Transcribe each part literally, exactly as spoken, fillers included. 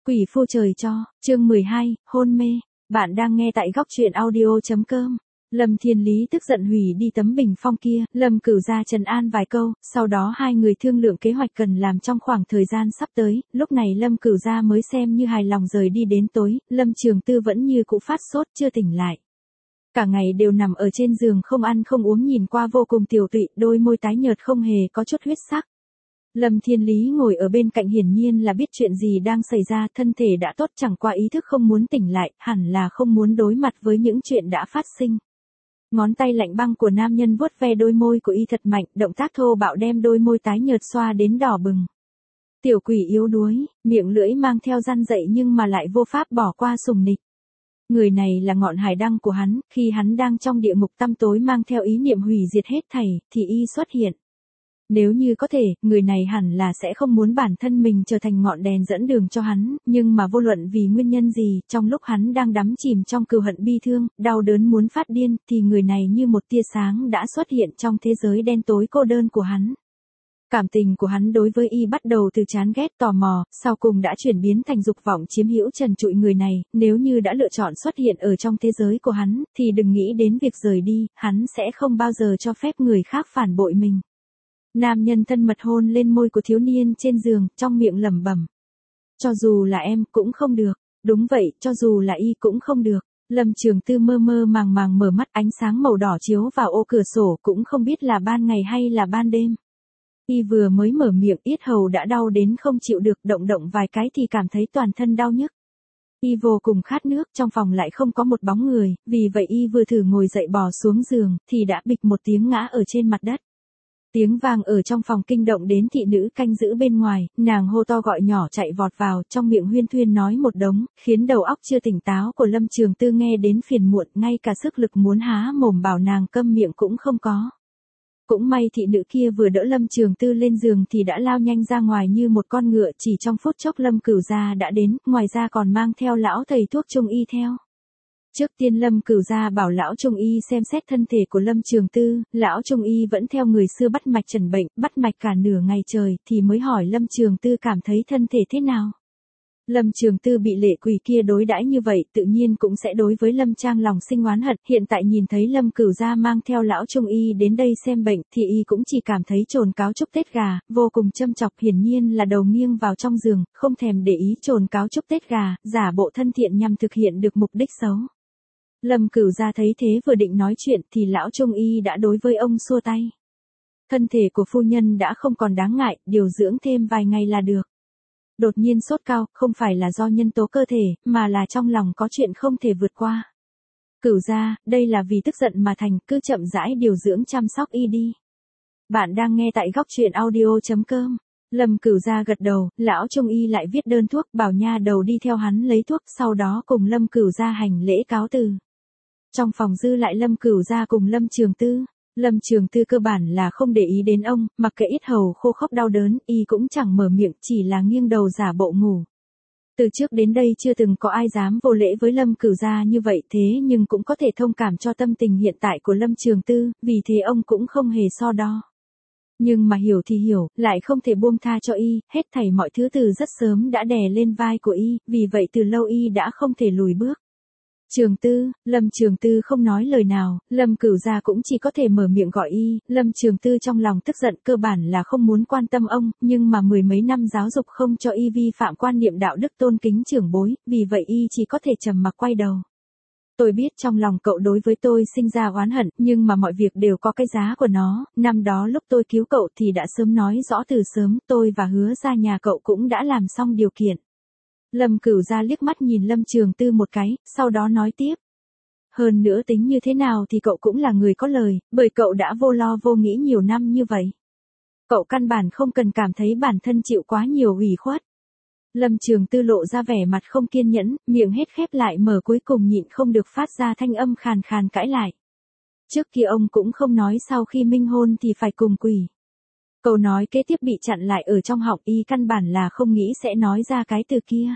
Quỷ phu trời cho, chương mười hai, hôn mê. Bạn đang nghe tại góc truyện audio.com. Lâm Thiên Lý tức giận hủy đi tấm bình phong kia, Lâm Cửu ra trấn an vài câu, sau đó hai người thương lượng kế hoạch cần làm trong khoảng thời gian sắp tới, lúc này Lâm Cửu ra mới xem như hài lòng rời đi đến tối, Lâm Trường Tư vẫn như cũ phát sốt chưa tỉnh lại. Cả ngày đều nằm ở trên giường không ăn không uống nhìn qua vô cùng tiểu tụy, đôi môi tái nhợt không hề có chút huyết sắc. Lâm Thiên Lý ngồi ở bên cạnh hiển nhiên là biết chuyện gì đang xảy ra, thân thể đã tốt chẳng qua ý thức không muốn tỉnh lại, hẳn là không muốn đối mặt với những chuyện đã phát sinh. Ngón tay lạnh băng của nam nhân vuốt ve đôi môi của y thật mạnh, động tác thô bạo đem đôi môi tái nhợt xoa đến đỏ bừng. Tiểu quỷ yếu đuối, miệng lưỡi mang theo răn dậy nhưng mà lại vô pháp bỏ qua sủng nịch. Người này là ngọn hải đăng của hắn, khi hắn đang trong địa ngục tăm tối mang theo ý niệm hủy diệt hết thảy, thì y xuất hiện. Nếu như có thể, người này hẳn là sẽ không muốn bản thân mình trở thành ngọn đèn dẫn đường cho hắn, nhưng mà vô luận vì nguyên nhân gì, trong lúc hắn đang đắm chìm trong cừu hận bi thương, đau đớn muốn phát điên, thì người này như một tia sáng đã xuất hiện trong thế giới đen tối cô đơn của hắn. Cảm tình của hắn đối với y bắt đầu từ chán ghét tò mò, sau cùng đã chuyển biến thành dục vọng chiếm hữu trần trụi người này, nếu như đã lựa chọn xuất hiện ở trong thế giới của hắn, thì đừng nghĩ đến việc rời đi, hắn sẽ không bao giờ cho phép người khác phản bội mình. Nam nhân thân mật hôn lên môi của thiếu niên trên giường, trong miệng lẩm bẩm. Cho dù là em cũng không được, đúng vậy, cho dù là y cũng không được. Lâm Trường Tư mơ mơ màng màng mở mắt, ánh sáng màu đỏ chiếu vào ô cửa sổ, cũng không biết là ban ngày hay là ban đêm. Y vừa mới mở miệng, yết hầu đã đau đến không chịu được, động động vài cái thì cảm thấy toàn thân đau nhức. Y vô cùng khát nước, trong phòng lại không có một bóng người, vì vậy y vừa thử ngồi dậy bò xuống giường, thì đã bịch một tiếng ngã ở trên mặt đất. Tiếng vang ở trong phòng kinh động đến thị nữ canh giữ bên ngoài, nàng hô to gọi nhỏ chạy vọt vào, trong miệng huyên thuyên nói một đống, khiến đầu óc chưa tỉnh táo của Lâm Trường Tư nghe đến phiền muộn, ngay cả sức lực muốn há mồm bảo nàng câm miệng cũng không có. Cũng may thị nữ kia vừa đỡ Lâm Trường Tư lên giường thì đã lao nhanh ra ngoài như một con ngựa, chỉ trong phút chốc Lâm Cửu gia đã đến, ngoài ra còn mang theo lão thầy thuốc trung y theo. Trước tiên Lâm Cửu gia bảo lão trung y xem xét thân thể của Lâm Trường Tư, lão trung y vẫn theo người xưa bắt mạch trần bệnh, bắt mạch cả nửa ngày trời thì mới hỏi Lâm Trường Tư cảm thấy thân thể thế nào. Lâm Trường Tư bị lệ quỷ kia đối đãi như vậy, tự nhiên cũng sẽ đối với Lâm Trang lòng sinh oán hận, hiện tại nhìn thấy Lâm Cửu gia mang theo lão trung y đến đây xem bệnh, thì y cũng chỉ cảm thấy trồn cáo chúc Tết gà, vô cùng châm chọc, hiển nhiên là đầu nghiêng vào trong giường, không thèm để ý trồn cáo chúc Tết gà, giả bộ thân thiện nhằm thực hiện được mục đích xấu. Lâm Cửu gia thấy thế vừa định nói chuyện thì lão trung y đã đối với ông xua tay. Thân thể của phu nhân đã không còn đáng ngại, điều dưỡng thêm vài ngày là được. Đột nhiên sốt cao, không phải là do nhân tố cơ thể, mà là trong lòng có chuyện không thể vượt qua. Cửu gia, đây là vì tức giận mà thành, cứ chậm rãi điều dưỡng chăm sóc y đi. Bạn đang nghe tại góc truyện audio.com. Lâm Cửu gia gật đầu, lão trung y lại viết đơn thuốc, bảo nha đầu đi theo hắn lấy thuốc, sau đó cùng Lâm Cửu gia hành lễ cáo từ. Trong phòng dư lại Lâm Cửu gia cùng Lâm Trường Tư. Lâm Trường Tư cơ bản là không để ý đến ông, mặc kệ yết hầu khô khốc đau đớn, y cũng chẳng mở miệng, chỉ là nghiêng đầu giả bộ ngủ. Từ trước đến đây chưa từng có ai dám vô lễ với Lâm Cửu gia như vậy, thế nhưng cũng có thể thông cảm cho tâm tình hiện tại của Lâm Trường Tư, vì thế ông cũng không hề so đo. Nhưng mà hiểu thì hiểu, lại không thể buông tha cho y, hết thảy mọi thứ từ rất sớm đã đè lên vai của y, vì vậy từ lâu y đã không thể lùi bước. Trường Tư, Lâm Trường Tư không nói lời nào, Lâm Cửu gia cũng chỉ có thể mở miệng gọi y, Lâm Trường Tư trong lòng tức giận cơ bản là không muốn quan tâm ông, nhưng mà mười mấy năm giáo dục không cho y vi phạm quan niệm đạo đức tôn kính trưởng bối, vì vậy y chỉ có thể trầm mặc quay đầu. Tôi biết trong lòng cậu đối với tôi sinh ra oán hận, nhưng mà mọi việc đều có cái giá của nó, năm đó lúc tôi cứu cậu thì đã sớm nói rõ từ sớm, tôi và hứa ra nhà cậu cũng đã làm xong điều kiện. Lâm Cửu gia liếc mắt nhìn Lâm Trường Tư một cái, sau đó nói tiếp. Hơn nữa tính như thế nào thì cậu cũng là người có lời, bởi cậu đã vô lo vô nghĩ nhiều năm như vậy. Cậu căn bản không cần cảm thấy bản thân chịu quá nhiều ủy khuất. Lâm Trường Tư lộ ra vẻ mặt không kiên nhẫn, miệng hết khép lại mở cuối cùng nhịn không được phát ra thanh âm khàn khàn cãi lại. Trước kia ông cũng không nói sau khi minh hôn thì phải cùng quỷ. Câu nói kế tiếp bị chặn lại ở trong họng, y căn bản là không nghĩ sẽ nói ra cái từ kia.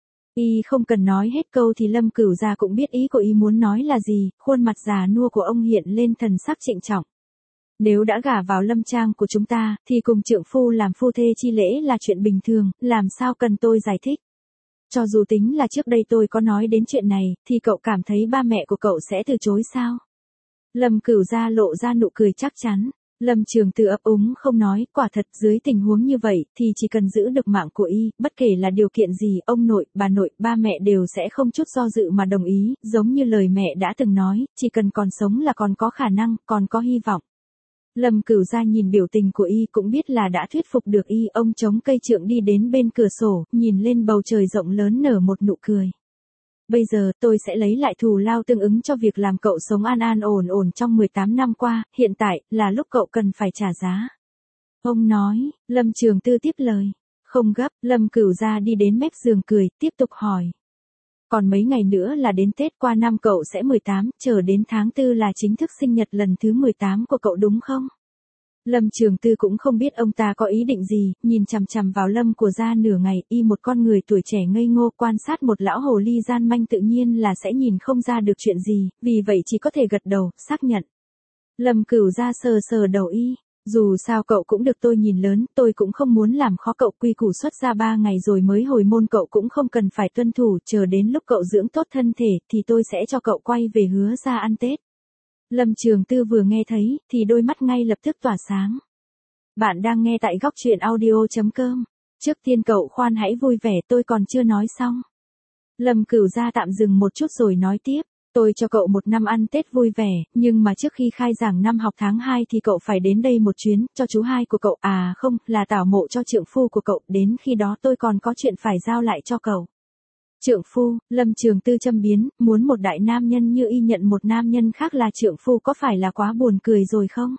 Y không cần nói hết câu thì Lâm Cửu gia cũng biết ý của y muốn nói là gì, khuôn mặt già nua của ông hiện lên thần sắc trịnh trọng. Nếu đã gả vào Lâm trang của chúng ta, thì cùng trượng phu làm phu thê chi lễ là chuyện bình thường, làm sao cần tôi giải thích. Cho dù tính là trước đây tôi có nói đến chuyện này, thì cậu cảm thấy ba mẹ của cậu sẽ từ chối sao? Lâm Cửu Gia lộ ra nụ cười chắc chắn. Lâm Trường Tư ấp úng không nói, quả thật dưới tình huống như vậy, thì chỉ cần giữ được mạng của y, bất kể là điều kiện gì, ông nội, bà nội, ba mẹ đều sẽ không chút do dự mà đồng ý, giống như lời mẹ đã từng nói, chỉ cần còn sống là còn có khả năng, còn có hy vọng. Lâm Cửu Gia nhìn biểu tình của y cũng biết là đã thuyết phục được y, ông chống cây trượng đi đến bên cửa sổ, nhìn lên bầu trời rộng lớn nở một nụ cười. Bây giờ tôi sẽ lấy lại thù lao tương ứng cho việc làm cậu sống an an ổn ổn trong mười tám năm qua, hiện tại là lúc cậu cần phải trả giá. Ông nói, Lâm Trường Tư tiếp lời. Không gấp, Lâm Cửu Gia đi đến mép giường cười, tiếp tục hỏi. Còn mấy ngày nữa là đến Tết, qua năm cậu sẽ mười tám, chờ đến tháng tư là chính thức sinh nhật lần thứ mười tám của cậu đúng không? Lâm Trường Tư cũng không biết ông ta có ý định gì, nhìn chằm chằm vào Lâm của Gia nửa ngày, y một con người tuổi trẻ ngây ngô quan sát một lão hồ ly gian manh tự nhiên là sẽ nhìn không ra được chuyện gì, vì vậy chỉ có thể gật đầu, xác nhận. Lâm Cửu Gia sờ sờ đầu y, dù sao cậu cũng được tôi nhìn lớn, tôi cũng không muốn làm khó cậu, quy củ xuất ra ba ngày rồi mới hồi môn cậu cũng không cần phải tuân thủ, chờ đến lúc cậu dưỡng tốt thân thể thì tôi sẽ cho cậu quay về Hứa Gia ăn Tết. Lâm Trường Tư vừa nghe thấy, thì đôi mắt ngay lập tức tỏa sáng. Bạn đang nghe tại góc truyện audio.com. Trước tiên cậu khoan hãy vui vẻ, tôi còn chưa nói xong. Lâm Cửu Gia tạm dừng một chút rồi nói tiếp. Tôi cho cậu một năm ăn Tết vui vẻ, nhưng mà trước khi khai giảng năm học tháng hai thì cậu phải đến đây một chuyến, cho chú hai của cậu, à không, là tảo mộ cho trượng phu của cậu, đến khi đó tôi còn có chuyện phải giao lại cho cậu. Trượng phu, Lâm Trường Tư châm biếm, muốn một đại nam nhân như y nhận một nam nhân khác là trượng phu có phải là quá buồn cười rồi không?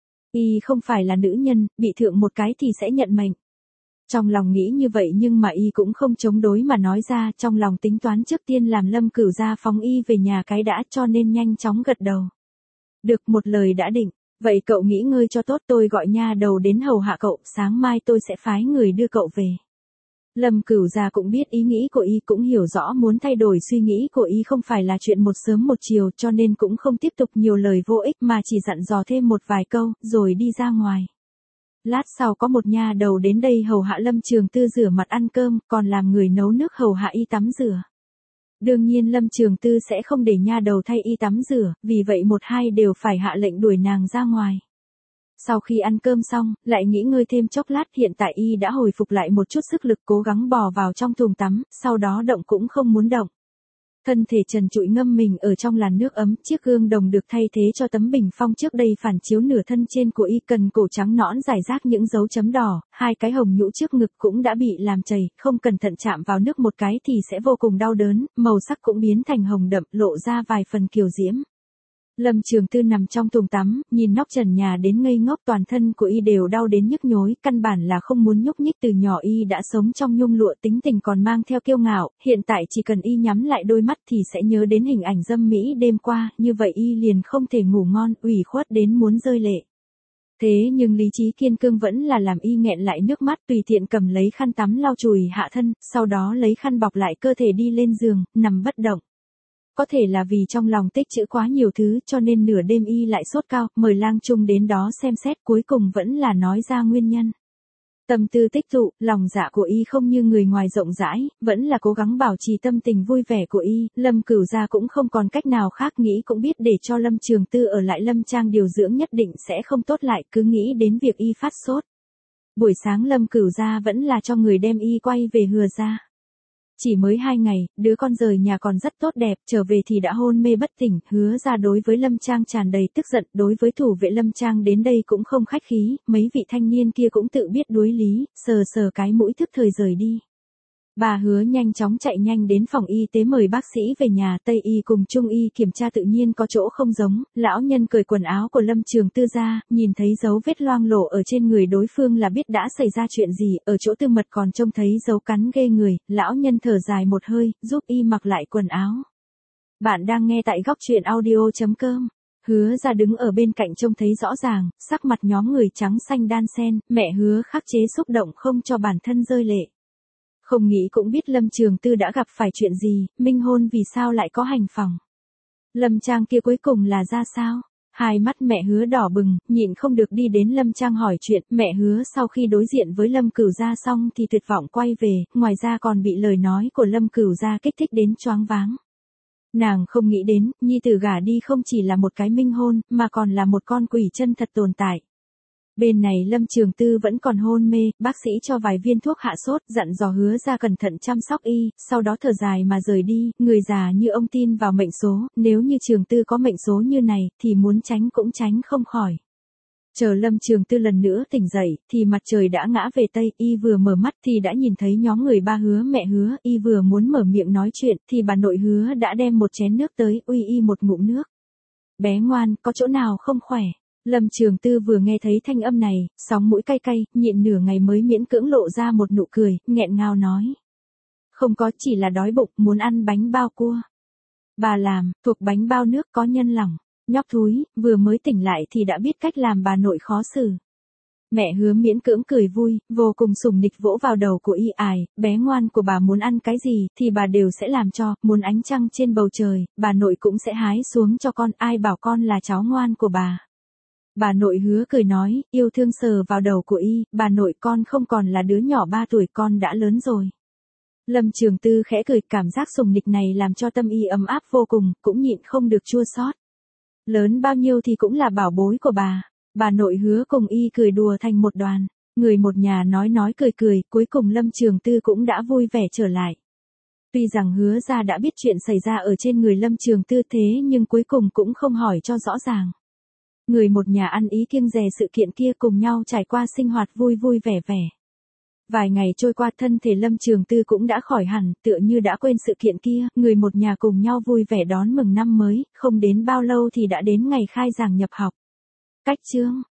Y không phải là nữ nhân, bị thượng một cái thì sẽ nhận mệnh. Trong lòng nghĩ như vậy nhưng mà y cũng không chống đối mà nói ra, trong lòng tính toán trước tiên làm Lâm Cửu Gia phóng y về nhà cái đã, cho nên nhanh chóng gật đầu. Được, một lời đã định, vậy cậu nghỉ ngơi cho tốt, tôi gọi nha đầu đến hầu hạ cậu, sáng mai tôi sẽ phái người đưa cậu về. Lâm Cửu Gia cũng biết ý nghĩ của y, cũng hiểu rõ muốn thay đổi suy nghĩ của y không phải là chuyện một sớm một chiều, cho nên cũng không tiếp tục nhiều lời vô ích mà chỉ dặn dò thêm một vài câu, rồi đi ra ngoài. Lát sau có một nha đầu đến đây hầu hạ Lâm Trường Tư rửa mặt ăn cơm, còn làm người nấu nước hầu hạ y tắm rửa. Đương nhiên Lâm Trường Tư sẽ không để nha đầu thay y tắm rửa, vì vậy một hai đều phải hạ lệnh đuổi nàng ra ngoài. Sau khi ăn cơm xong, lại nghỉ ngơi thêm chốc lát, hiện tại y đã hồi phục lại một chút sức lực, cố gắng bò vào trong thùng tắm, sau đó động cũng không muốn động. Thân thể trần trụi ngâm mình ở trong làn nước ấm, chiếc gương đồng được thay thế cho tấm bình phong trước đây phản chiếu nửa thân trên của y, cần cổ trắng nõn rải rác những dấu chấm đỏ, hai cái hồng nhũ trước ngực cũng đã bị làm chảy, không cẩn thận chạm vào nước một cái thì sẽ vô cùng đau đớn, màu sắc cũng biến thành hồng đậm, lộ ra vài phần kiều diễm. Lâm Trường Tư nằm trong thùng tắm, nhìn nóc trần nhà đến ngây ngốc, toàn thân của y đều đau đến nhức nhối, căn bản là không muốn nhúc nhích, từ nhỏ y đã sống trong nhung lụa, tính tình còn mang theo kiêu ngạo, hiện tại chỉ cần y nhắm lại đôi mắt thì sẽ nhớ đến hình ảnh dâm mỹ đêm qua, như vậy y liền không thể ngủ ngon, ủy khuất đến muốn rơi lệ. Thế nhưng lý trí kiên cương vẫn là làm y nghẹn lại nước mắt, tùy tiện cầm lấy khăn tắm lau chùi hạ thân, sau đó lấy khăn bọc lại cơ thể đi lên giường, nằm bất động. Có thể là vì trong lòng tích trữ quá nhiều thứ cho nên nửa đêm y lại sốt cao, mời lang trung đến đó xem xét, cuối cùng vẫn là nói ra nguyên nhân. Tâm tư tích tụ, lòng dạ của y không như người ngoài rộng rãi, vẫn là cố gắng bảo trì tâm tình vui vẻ của y, Lâm Cửu Gia cũng không còn cách nào khác, nghĩ cũng biết để cho Lâm Trường Tư ở lại Lâm Trang điều dưỡng nhất định sẽ không tốt lại, cứ nghĩ đến việc y phát sốt. Buổi sáng Lâm Cửu Gia vẫn là cho người đem y quay về Hứa Gia. Chỉ mới hai ngày, đứa con rời nhà còn rất tốt đẹp, trở về thì đã hôn mê bất tỉnh, Hứa Gia đối với Lâm Trang tràn đầy tức giận, đối với thủ vệ Lâm Trang đến đây cũng không khách khí, mấy vị thanh niên kia cũng tự biết đối lý, sờ sờ cái mũi thức thời rời đi. Bà Hứa nhanh chóng chạy nhanh đến phòng y tế mời bác sĩ về nhà, Tây y cùng Trung y kiểm tra tự nhiên có chỗ không giống, lão nhân cởi quần áo của Lâm Trường Tư ra, nhìn thấy dấu vết loang lổ ở trên người đối phương là biết đã xảy ra chuyện gì, ở chỗ tư mật còn trông thấy dấu cắn ghê người, lão nhân thở dài một hơi, giúp y mặc lại quần áo. Bạn đang nghe tại góc truyện audio.com. Hứa Gia đứng ở bên cạnh trông thấy rõ ràng, sắc mặt nhóm người trắng xanh đan xen, mẹ Hứa khắc chế xúc động không cho bản thân rơi lệ. Không nghĩ cũng biết Lâm Trường Tư đã gặp phải chuyện gì, minh hôn vì sao lại có hành phòng. Lâm Trang kia cuối cùng là ra sao? Hai mắt mẹ Hứa đỏ bừng, nhịn không được đi đến Lâm Trang hỏi chuyện, mẹ Hứa sau khi đối diện với Lâm Cửu Gia xong thì tuyệt vọng quay về, ngoài ra còn bị lời nói của Lâm Cửu Gia kích thích đến choáng váng. Nàng không nghĩ đến, nhi tử gả đi không chỉ là một cái minh hôn, mà còn là một con quỷ chân thật tồn tại. Bên này Lâm Trường Tư vẫn còn hôn mê, bác sĩ cho vài viên thuốc hạ sốt, dặn dò Hứa ra cẩn thận chăm sóc y, sau đó thở dài mà rời đi, người già như ông tin vào mệnh số, nếu như Trường Tư có mệnh số như này, thì muốn tránh cũng tránh không khỏi. Chờ Lâm Trường Tư lần nữa tỉnh dậy, thì mặt trời đã ngã về Tây, y vừa mở mắt thì đã nhìn thấy nhóm người ba Hứa mẹ Hứa, y vừa muốn mở miệng nói chuyện, thì bà nội Hứa đã đem một chén nước tới, uy y một ngụm nước. Bé ngoan, có chỗ nào không khỏe? Lâm Trường Tư vừa nghe thấy thanh âm này, sóng mũi cay cay, nhịn nửa ngày mới miễn cưỡng lộ ra một nụ cười, nghẹn ngào nói. Không có, chỉ là đói bụng, muốn ăn bánh bao cua. Bà làm, thuộc bánh bao nước có nhân lòng. Nhóc thúi, vừa mới tỉnh lại thì đã biết cách làm bà nội khó xử. Mẹ Hứa miễn cưỡng cười vui, vô cùng sủng nịch vỗ vào đầu của y ải, bé ngoan của bà muốn ăn cái gì thì bà đều sẽ làm cho, muốn ánh trăng trên bầu trời, bà nội cũng sẽ hái xuống cho con, ai bảo con là cháu ngoan của bà. Bà nội Hứa cười nói, yêu thương sờ vào đầu của y, bà nội con không còn là đứa nhỏ ba tuổi, con đã lớn rồi. Lâm Trường Tư khẽ cười, cảm giác sủng nịch này làm cho tâm y ấm áp vô cùng, cũng nhịn không được chua xót. Lớn bao nhiêu thì cũng là bảo bối của bà. Bà nội Hứa cùng y cười đùa thành một đoàn. Người một nhà nói nói cười cười, cuối cùng Lâm Trường Tư cũng đã vui vẻ trở lại. Tuy rằng Hứa ra đã biết chuyện xảy ra ở trên người Lâm Trường Tư thế nhưng cuối cùng cũng không hỏi cho rõ ràng. Người một nhà ăn ý kiêng dè sự kiện kia, cùng nhau trải qua sinh hoạt vui vui vẻ vẻ. Vài ngày trôi qua, thân thể Lâm Trường Tư cũng đã khỏi hẳn, tựa như đã quên sự kiện kia, người một nhà cùng nhau vui vẻ đón mừng năm mới, không đến bao lâu thì đã đến ngày khai giảng nhập học. Cách chương